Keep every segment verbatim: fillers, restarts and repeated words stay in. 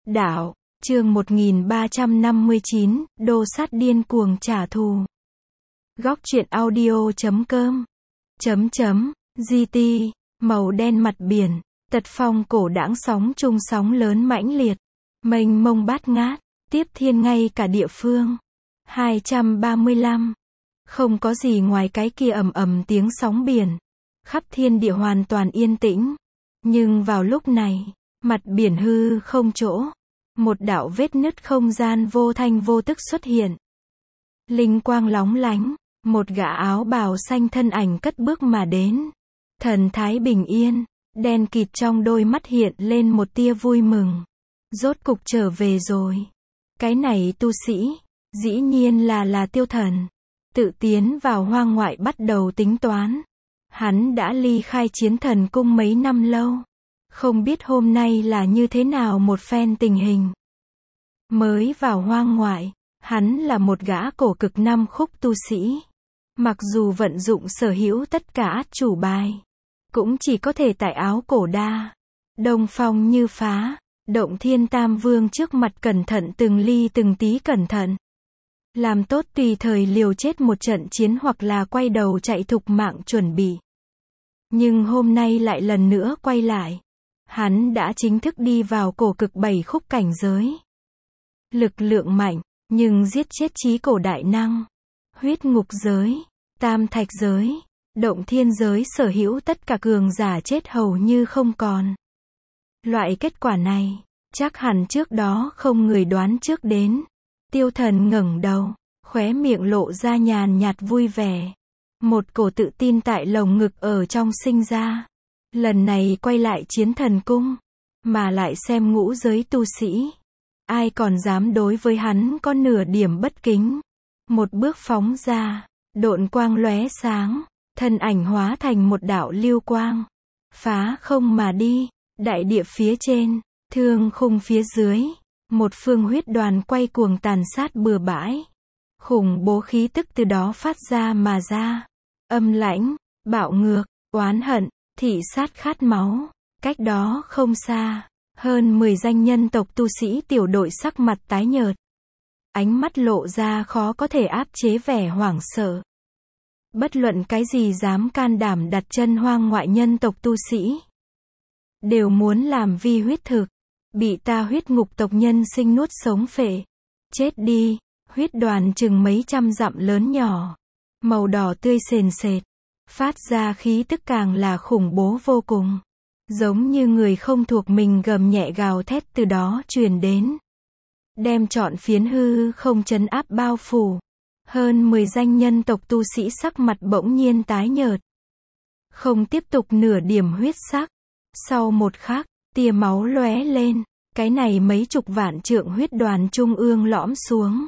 Đạo, chương một nghìn ba trăm năm mươi chín, Đô Sát điên cuồng trả thù. Góc truyện audio chấm com chấm chấm giê tê, màu đen mặt biển, tật phong cổ đãng sóng chung sóng lớn mãnh liệt, mênh mông bát ngát, tiếp thiên ngay cả địa phương. hai trăm ba mươi lăm. Không có gì ngoài cái kia ầm ầm tiếng sóng biển. Khắp thiên địa hoàn toàn yên tĩnh. Nhưng vào lúc này, mặt biển hư không chỗ, một đạo vết nứt không gian vô thanh vô tức xuất hiện. Linh quang lóng lánh, một gã áo bào xanh thân ảnh cất bước mà đến. Thần thái bình yên, đen kịt trong đôi mắt hiện lên một tia vui mừng. Rốt cục trở về rồi. Cái này tu sĩ, dĩ nhiên là là Tiêu Thần. Tự tiến vào hoang ngoại bắt đầu tính toán. Hắn đã ly khai Chiến Thần Cung mấy năm lâu. Không biết hôm nay là như thế nào một phen tình hình. Mới vào hoang ngoại, hắn là một gã cổ cực năm khúc tu sĩ. Mặc dù vận dụng sở hữu tất cả át chủ bài, cũng chỉ có thể tại áo cổ đa. Đông phong như phá, Động Thiên Tam Vương trước mặt cẩn thận từng ly từng tí cẩn thận. Làm tốt tùy thời liều chết một trận chiến hoặc là quay đầu chạy thục mạng chuẩn bị. Nhưng hôm nay lại lần nữa quay lại. Hắn đã chính thức đi vào cổ cực bảy khúc cảnh giới. Lực lượng mạnh, nhưng giết chết chí cổ đại năng. Huyết ngục giới, tam thạch giới, động thiên giới sở hữu tất cả cường giả chết hầu như không còn. Loại kết quả này, chắc hẳn trước đó không người đoán trước đến. Tiêu Thần ngẩng đầu, khóe miệng lộ ra nhàn nhạt vui vẻ. Một cổ tự tin tại lồng ngực ở trong sinh ra. Lần này quay lại Chiến Thần Cung, mà lại xem ngũ giới tu sĩ. Ai còn dám đối với hắn có nửa điểm bất kính. Một bước phóng ra, độn quang lóe sáng, thân ảnh hóa thành một đạo lưu quang. Phá không mà đi, đại địa phía trên, thương khung phía dưới. Một phương huyết đoàn quay cuồng tàn sát bừa bãi. Khủng bố khí tức từ đó phát ra mà ra. Âm lãnh, bạo ngược, oán hận, thị sát khát máu. Cách đó không xa, hơn mười danh nhân tộc tu sĩ tiểu đội sắc mặt tái nhợt. Ánh mắt lộ ra khó có thể áp chế vẻ hoảng sợ. Bất luận cái gì dám can đảm đặt chân hoang ngoại nhân tộc tu sĩ, đều muốn làm vi huyết thực. Bị ta huyết ngục tộc nhân sinh nuốt sống phệ. Chết đi, huyết đoàn chừng mấy trăm dặm lớn nhỏ. Màu đỏ tươi sền sệt. Phát ra khí tức càng là khủng bố vô cùng. Giống như người không thuộc mình gầm nhẹ gào thét từ đó truyền đến. Đem trọn phiến hư không trấn áp bao phủ. Hơn mười danh nhân tộc tu sĩ sắc mặt bỗng nhiên tái nhợt. Không tiếp tục nửa điểm huyết sắc. Sau một khắc, tia máu lóe lên, cái này mấy chục vạn trượng huyết đoàn trung ương lõm xuống.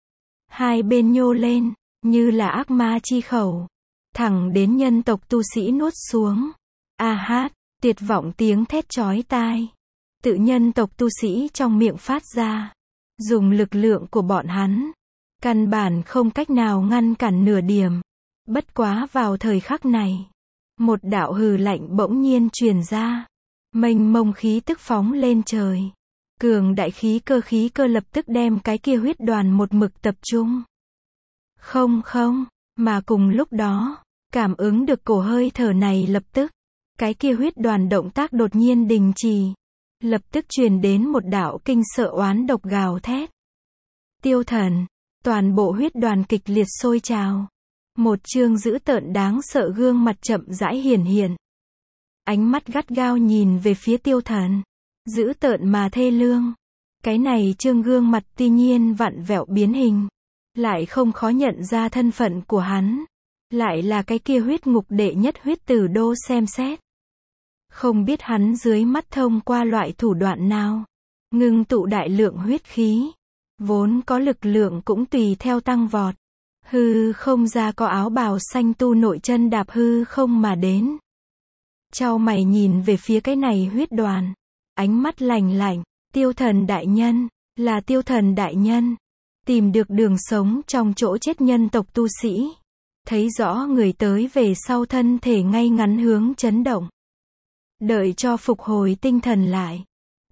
Hai bên nhô lên, như là ác ma chi khẩu, thẳng đến nhân tộc tu sĩ nuốt xuống. A hát, tuyệt vọng tiếng thét chói tai. Tự nhân tộc tu sĩ trong miệng phát ra. Dùng lực lượng của bọn hắn, căn bản không cách nào ngăn cản nửa điểm. Bất quá vào thời khắc này, một đạo hừ lạnh bỗng nhiên truyền ra. Mênh mông khí tức phóng lên trời. Cường đại khí cơ khí cơ lập tức đem cái kia huyết đoàn một mực tập trung. Không không, mà cùng lúc đó, cảm ứng được cổ hơi thở này lập tức. Cái kia huyết đoàn động tác đột nhiên đình trì. Lập tức truyền đến một đạo kinh sợ oán độc gào thét. Tiêu Thần, toàn bộ huyết đoàn kịch liệt sôi trào. Một trương dữ tợn đáng sợ gương mặt chậm rãi hiển hiện. Ánh mắt gắt gao nhìn về phía Tiêu Thần. Dữ tợn mà thê lương. Cái này trương gương mặt tuy nhiên vặn vẹo biến hình. Lại không khó nhận ra thân phận của hắn. Lại là cái kia huyết ngục đệ nhất huyết tử đô xem xét. Không biết hắn dưới mắt thông qua loại thủ đoạn nào. Ngưng tụ đại lượng huyết khí. Vốn có lực lượng cũng tùy theo tăng vọt. Hư không ra có áo bào xanh tu nội chân đạp hư không mà đến. Chau mày nhìn về phía cái này huyết đoàn. Ánh mắt lạnh lạnh. Tiêu Thần đại nhân, là Tiêu Thần đại nhân. Tìm được đường sống trong chỗ chết nhân tộc tu sĩ. Thấy rõ người tới về sau thân thể ngay ngắn hướng chấn động. Đợi cho phục hồi tinh thần lại.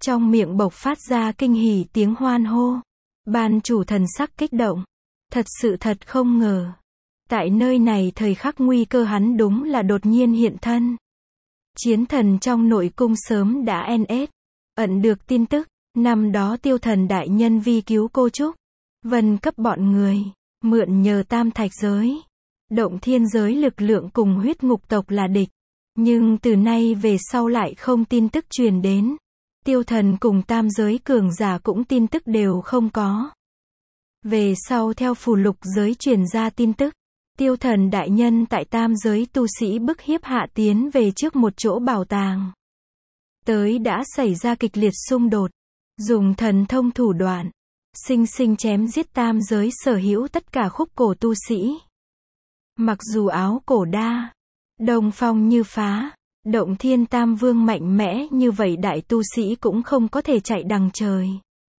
Trong miệng bộc phát ra kinh hỉ tiếng hoan hô. Ban chủ thần sắc kích động. Thật sự thật không ngờ. Tại nơi này thời khắc nguy cơ hắn đúng là đột nhiên hiện thân. Chiến thần trong nội cung sớm đã en ét, ẩn được tin tức. Năm đó tiêu thần đại nhân vi cứu cô Trúc, Vân cấp bọn người, mượn nhờ tam thạch giới, động thiên giới lực lượng cùng huyết ngục tộc là địch. Nhưng từ nay về sau lại không tin tức truyền đến. Tiêu thần cùng tam giới cường giả cũng tin tức đều không có. Về sau theo phù lục giới truyền ra tin tức, tiêu thần đại nhân tại tam giới tu sĩ bức hiếp hạ tiến về trước một chỗ bảo tàng. Tới đã xảy ra kịch liệt xung đột, dùng thần thông thủ đoạn, sinh sinh chém giết tam giới sở hữu tất cả khúc cổ tu sĩ. Mặc dù áo cổ đa, đồng phong như phá, động thiên tam vương mạnh mẽ như vậy đại tu sĩ cũng không có thể chạy đằng trời.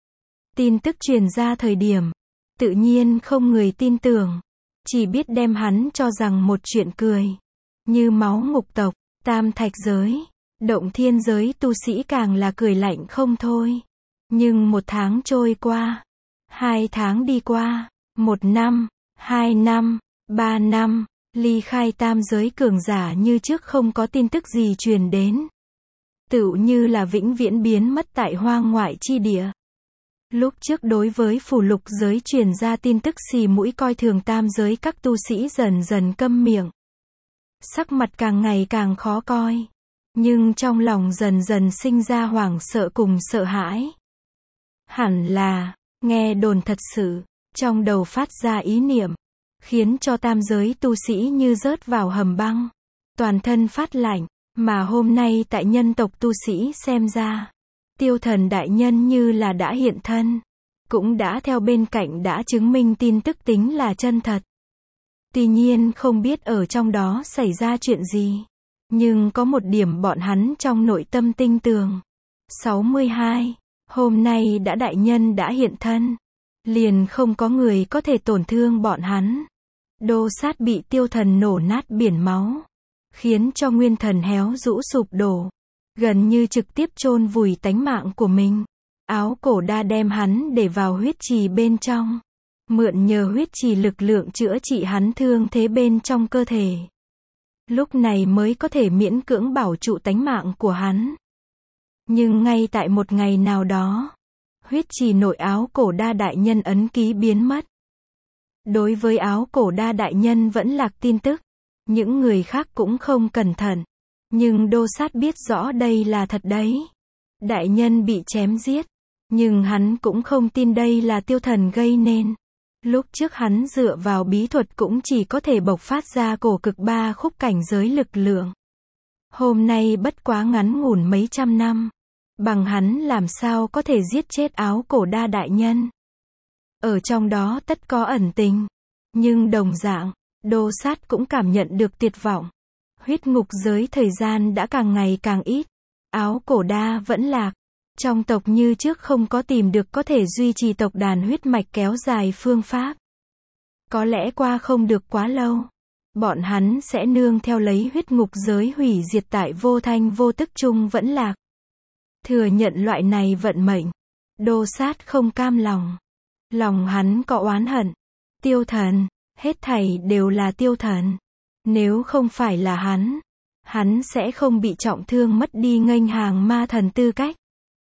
Tin tức truyền ra thời điểm, tự nhiên không người tin tưởng, chỉ biết đem hắn cho rằng một chuyện cười. Như máu ngục tộc, tam thạch giới, động thiên giới tu sĩ càng là cười lạnh không thôi. Nhưng một tháng trôi qua, hai tháng đi qua, một năm, hai năm, ba năm, ly khai tam giới cường giả như trước không có tin tức gì truyền đến. Tựu như là vĩnh viễn biến mất tại hoang ngoại chi địa. Lúc trước đối với phù lục giới truyền ra tin tức xì mũi coi thường tam giới các tu sĩ dần dần câm miệng. Sắc mặt càng ngày càng khó coi. Nhưng trong lòng dần dần sinh ra hoảng sợ cùng sợ hãi. Hẳn là, nghe đồn thật sự, trong đầu phát ra ý niệm, khiến cho tam giới tu sĩ như rớt vào hầm băng, toàn thân phát lạnh, mà hôm nay tại nhân tộc tu sĩ xem ra, tiêu thần đại nhân như là đã hiện thân, cũng đã theo bên cạnh đã chứng minh tin tức tính là chân thật. Tuy nhiên không biết ở trong đó xảy ra chuyện gì, nhưng có một điểm bọn hắn trong nội tâm tinh tường. sáu mươi hai. Hôm nay đã đại nhân đã hiện thân, liền không có người có thể tổn thương bọn hắn. Đô sát bị tiêu thần nổ nát biển máu, khiến cho nguyên thần héo rũ sụp đổ, gần như trực tiếp chôn vùi tánh mạng của mình. Áo cổ đa đem hắn để vào huyết trì bên trong, mượn nhờ huyết trì lực lượng chữa trị hắn thương thế bên trong cơ thể. Lúc này mới có thể miễn cưỡng bảo trụ tánh mạng của hắn. Nhưng ngay tại một ngày nào đó, huyết trì nội áo cổ đa đại nhân ấn ký biến mất. Đối với áo cổ đa đại nhân vẫn lạc tin tức, những người khác cũng không cẩn thận. Nhưng đô sát biết rõ đây là thật đấy. Đại nhân bị chém giết, nhưng hắn cũng không tin đây là tiêu thần gây nên. Lúc trước hắn dựa vào bí thuật cũng chỉ có thể bộc phát ra cổ cực ba khúc cảnh giới lực lượng. Hôm nay bất quá ngắn ngủn mấy trăm năm, bằng hắn làm sao có thể giết chết áo cổ đa đại nhân. Ở trong đó tất có ẩn tình, nhưng đồng dạng, đô sát cũng cảm nhận được tuyệt vọng. Huyết ngục giới thời gian đã càng ngày càng ít, áo cổ đa vẫn lạc. Trong tộc như trước không có tìm được có thể duy trì tộc đàn huyết mạch kéo dài phương pháp. Có lẽ qua không được quá lâu, bọn hắn sẽ nương theo lấy huyết ngục giới hủy diệt tại vô thanh vô tức chung vẫn lạc. Thừa nhận loại này vận mệnh, đô sát không cam lòng. Lòng hắn có oán hận. Tiêu thần, hết thảy đều là tiêu thần. Nếu không phải là hắn, hắn sẽ không bị trọng thương mất đi nghênh hàng ma thần tư cách.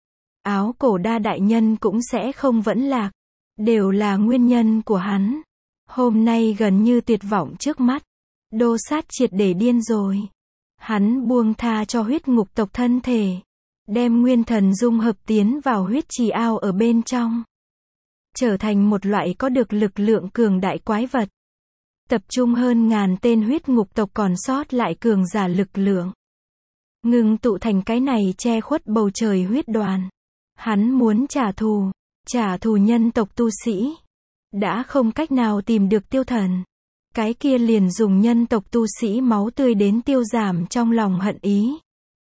Áo cổ đa đại nhân cũng sẽ không vẫn lạc. Đều là nguyên nhân của hắn. Hôm nay gần như tuyệt vọng trước mắt. Đô sát triệt để điên rồi. Hắn buông tha cho huyết ngục tộc thân thể, đem nguyên thần dung hợp tiến vào huyết trì ao ở bên trong, trở thành một loại có được lực lượng cường đại quái vật. Tập trung hơn ngàn tên huyết ngục tộc còn sót lại cường giả lực lượng, ngừng tụ thành cái này che khuất bầu trời huyết đoàn. Hắn muốn trả thù, trả thù nhân tộc tu sĩ. Đã không cách nào tìm được tiêu thần, cái kia liền dùng nhân tộc tu sĩ máu tươi đến tiêu giảm trong lòng hận ý.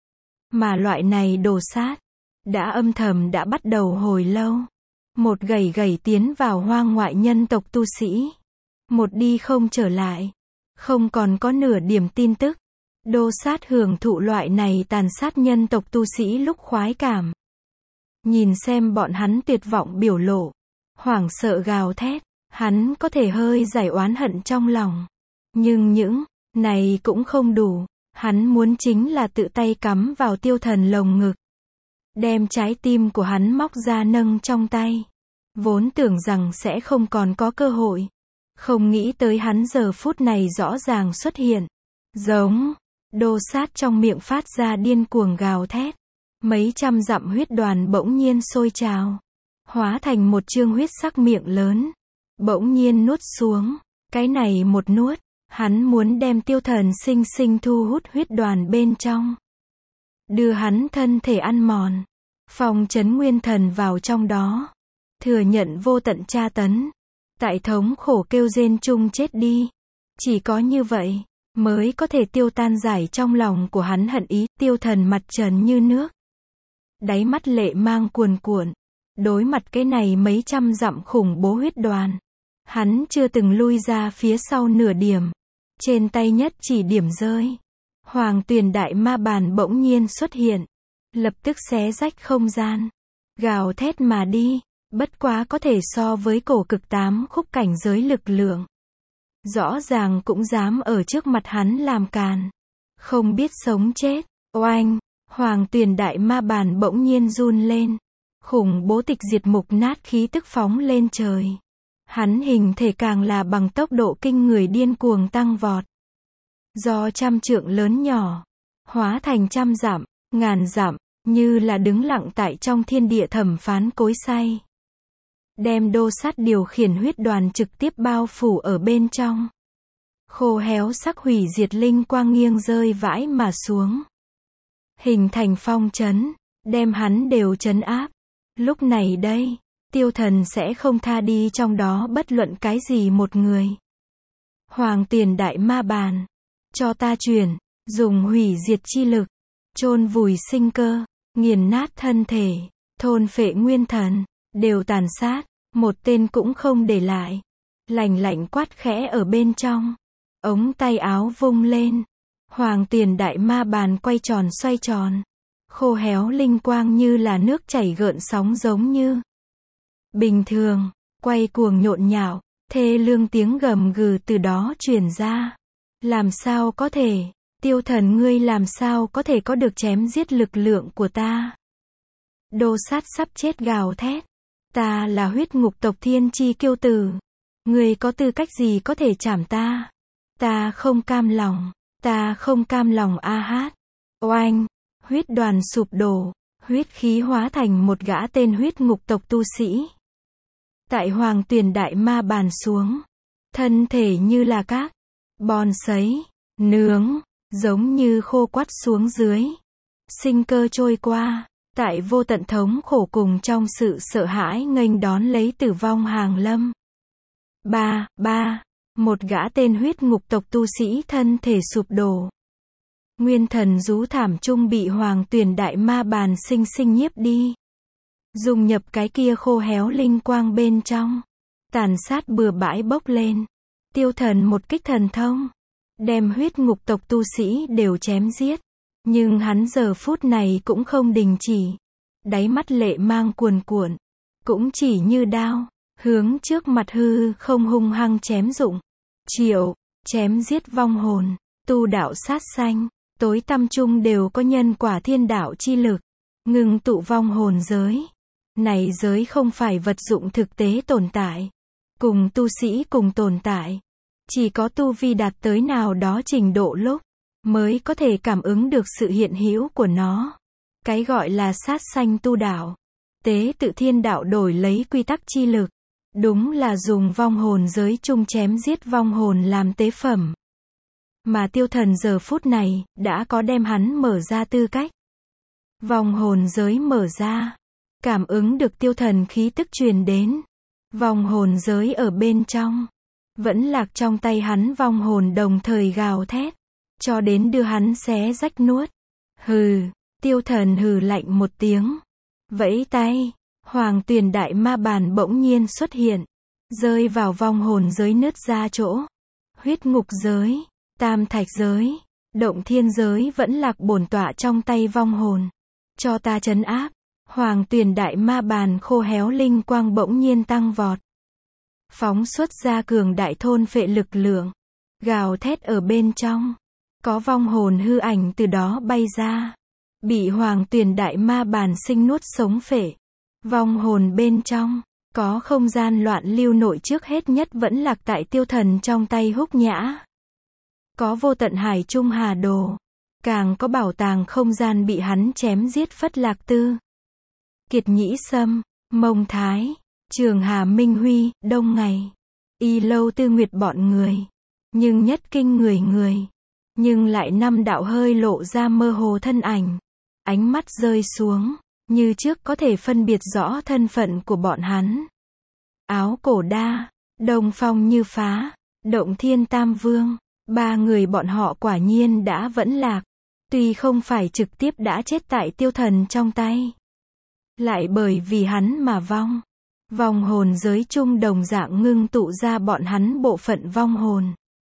Mà loại này đồ sát, đã âm thầm đã bắt đầu hồi lâu. Một gầy gầy tiến vào hoang ngoại nhân tộc tu sĩ. Một đi không trở lại. Không còn có nửa điểm tin tức. Đô sát hưởng thụ loại này tàn sát nhân tộc tu sĩ lúc khoái cảm. Nhìn xem bọn hắn tuyệt vọng biểu lộ, hoảng sợ gào thét, hắn có thể hơi giải oán hận trong lòng. Nhưng những này cũng không đủ, hắn muốn chính là tự tay cắm vào Tiêu Thần lồng ngực. Đem trái tim của hắn móc ra nâng trong tay. Vốn tưởng rằng sẽ không còn có cơ hội. Không nghĩ tới hắn giờ phút này rõ ràng xuất hiện. Giống, Đô Sát trong miệng phát ra điên cuồng gào thét. Mấy trăm dặm huyết đoàn bỗng nhiên sôi trào. Hóa thành một chương huyết sắc miệng lớn. Bỗng nhiên nuốt xuống. Cái này một nuốt, hắn muốn đem Tiêu Thần sinh sinh thu hút huyết đoàn bên trong. Đưa hắn thân thể ăn mòn. Phong trấn nguyên thần vào trong đó. Thừa nhận vô tận tra tấn. Tại thống khổ kêu rên chung chết đi. Chỉ có như vậy, mới có thể tiêu tan giải trong lòng của hắn hận ý. Tiêu Thần mặt trần như nước. Đáy mắt lệ mang cuồn cuộn. Đối mặt cái này mấy trăm dặm khủng bố huyết đoàn. Hắn chưa từng lui ra phía sau nửa điểm. Trên tay nhất chỉ điểm rơi. Hoàng Tuyền Đại Ma Bàn bỗng nhiên xuất hiện. Lập tức xé rách không gian. Gào thét mà đi. Bất quá có thể so với cổ cực tám khúc cảnh giới lực lượng. Rõ ràng cũng dám ở trước mặt hắn làm càn. Không biết sống chết. Oanh, Hoàng Tuyền Đại Ma Bàn bỗng nhiên run lên. Khủng bố tịch diệt mục nát khí tức phóng lên trời. Hắn hình thể càng là bằng tốc độ kinh người điên cuồng tăng vọt. Do trăm trượng lớn nhỏ, hóa thành trăm dặm, ngàn dặm, như là đứng lặng tại trong thiên địa thẩm phán cối xay. Đem Đô Sát điều khiển huyết đoàn trực tiếp bao phủ ở bên trong. Khô héo sắc hủy diệt linh quang nghiêng rơi vãi mà xuống. Hình thành phong trấn, đem hắn đều trấn áp. Lúc này đây, Tiêu Thần sẽ không tha đi trong đó bất luận cái gì một người. Hoàng Tiền Đại Ma Bàn, cho ta chuyển, dùng hủy diệt chi lực, chôn vùi sinh cơ, nghiền nát thân thể, thôn phệ nguyên thần, đều tàn sát, một tên cũng không để lại. Lạnh lạnh quát khẽ ở bên trong, ống tay áo vung lên, Hoàng Tiền Đại Ma Bàn quay tròn xoay tròn, khô héo linh quang như là nước chảy gợn sóng giống như bình thường, quay cuồng nhộn nhạo, thê lương tiếng gầm gừ từ đó truyền ra. Làm sao có thể, Tiêu Thần ngươi làm sao có thể có được chém giết lực lượng của ta? Đô Sát sắp chết gào thét. Ta là huyết ngục tộc thiên chi kiêu tử. Ngươi có tư cách gì có thể chảm ta? Ta không cam lòng. Ta không cam lòng a hát. Oanh, huyết đoàn sụp đổ, huyết khí hóa thành một gã tên huyết ngục tộc tu sĩ. Tại Hoàng Tuyền Đại Ma Bàn xuống, thân thể như là các bon sấy, nướng, giống như khô quắt xuống dưới. Sinh cơ trôi qua, tại vô tận thống khổ cùng trong sự sợ hãi nghênh đón lấy tử vong hàng lâm. Ba, ba, một gã tên huyết ngục tộc tu sĩ thân thể sụp đổ. Nguyên thần rú thảm chung bị Hoàng Tuyền Đại Ma Bàn sinh sinh nhiếp đi. Dung nhập cái kia khô héo linh quang bên trong. Tàn sát bừa bãi bốc lên. Tiêu Thần một kích thần thông. Đem huyết ngục tộc tu sĩ đều chém giết. Nhưng hắn giờ phút này cũng không đình chỉ. Đáy mắt lệ mang cuồn cuộn. Cũng chỉ như đao. Hướng trước mặt hư không hung hăng chém dụng. Triệu, chém giết vong hồn. Tu đạo sát sanh. Tối tăm chung đều có nhân quả thiên đạo chi lực. Ngừng tụ vong hồn giới. Này giới không phải vật dụng thực tế tồn tại. Cùng tu sĩ cùng tồn tại. Chỉ có tu vi đạt tới nào đó trình độ lúc, mới có thể cảm ứng được sự hiện hữu của nó. Cái gọi là sát sanh tu đạo. Tế tự thiên đạo đổi lấy quy tắc chi lực. Đúng là dùng vong hồn giới chung chém giết vong hồn làm tế phẩm. Mà Tiêu Thần giờ phút này, đã có đem hắn mở ra tư cách. Vong hồn giới mở ra. Cảm ứng được Tiêu Thần khí tức truyền đến. Vong hồn giới ở bên trong. Vẫn lạc trong tay hắn vong hồn đồng thời gào thét. Cho đến đưa hắn xé rách nuốt. Hừ, Tiêu Thần hừ lạnh một tiếng. Vẫy tay, Hoàng Tuyền Đại Ma Bàn bỗng nhiên xuất hiện. Rơi vào vong hồn giới nứt ra chỗ. Huyết ngục giới, tam thạch giới, động thiên giới vẫn lạc bổn tọa trong tay vong hồn. Cho ta trấn áp. Hoàng Tuyền Đại Ma Bàn khô héo linh quang bỗng nhiên tăng vọt. Phóng xuất ra cường đại thôn phệ lực lượng. Gào thét ở bên trong. Có vong hồn hư ảnh từ đó bay ra. Bị Hoàng Tuyền Đại Ma Bàn sinh nuốt sống phệ. Vong hồn bên trong. Có không gian loạn lưu nội trước hết nhất vẫn lạc tại tiêu thần trong tay Húc Nhã. Có vô tận hải trung hà đồ. Càng có bảo tàng không gian bị hắn chém giết Phất Lạc Tư. Kiệt Nhĩ Sâm, Mông Thái, Trường Hà Minh Huy, Đông Ngày, Y Lâu Tư Nguyệt bọn người. Nhưng nhất kinh người người. Nhưng lại năm đạo hơi lộ ra mơ hồ thân ảnh. Ánh mắt rơi xuống. Như trước có thể phân biệt rõ thân phận của bọn hắn. Áo Cổ Đa, Đông Phong Như Phá, Động Thiên Tam Vương. Ba người bọn họ quả nhiên đã vẫn lạc. Tuy không phải trực tiếp đã chết tại tiêu thần trong tay. Lại bởi vì hắn mà vong. Vong hồn giới chung đồng dạng ngưng tụ ra bọn hắn bộ phận vong hồn.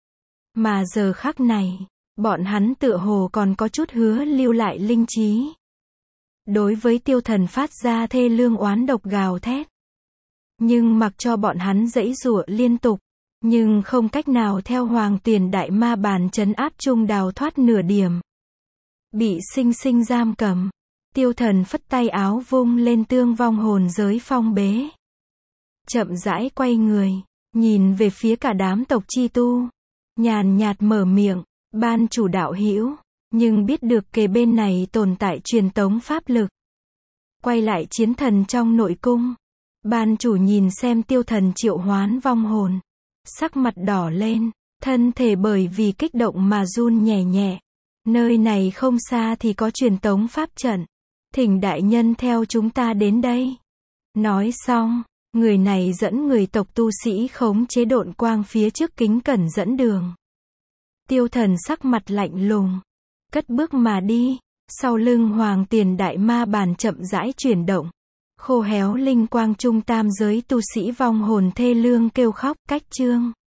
Mà giờ khắc này, bọn hắn tựa hồ còn có chút hứa lưu lại linh trí. Đối với tiêu thần phát ra thê lương oán độc gào thét. Nhưng mặc cho bọn hắn giãy giụa liên tục. Nhưng không cách nào theo Hoàng Tuyền Đại Ma Bàn trấn áp chung đào thoát nửa điểm. Bị sinh sinh giam cầm. Tiêu thần phất tay áo vung lên tương vong hồn giới phong bế. Chậm rãi quay người. Nhìn về phía cả đám tộc chi tu. Nhàn nhạt mở miệng. Ban chủ đạo hữu. Nhưng biết được kề bên này tồn tại truyền tống pháp lực. Quay lại chiến thần trong nội cung. Ban chủ nhìn xem tiêu thần triệu hoán vong hồn. Sắc mặt đỏ lên. Thân thể bởi vì kích động mà run nhẹ nhẹ. Nơi này không xa thì có truyền tống pháp trận. Thỉnh đại nhân theo chúng ta đến đây. Nói xong, người này dẫn người tộc tu sĩ khống chế độn quang phía trước kính cẩn dẫn đường. Tiêu thần sắc mặt lạnh lùng. Cất bước mà đi. Sau lưng Hoàng Tuyền Đại Ma Bàn chậm rãi chuyển động. Khô héo linh quang trung tam giới tu sĩ vong hồn thê lương kêu khóc cách chương.